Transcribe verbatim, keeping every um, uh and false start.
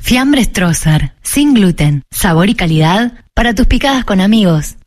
Fiambres Trozar, sin gluten, sabor y calidad para tus picadas con amigos.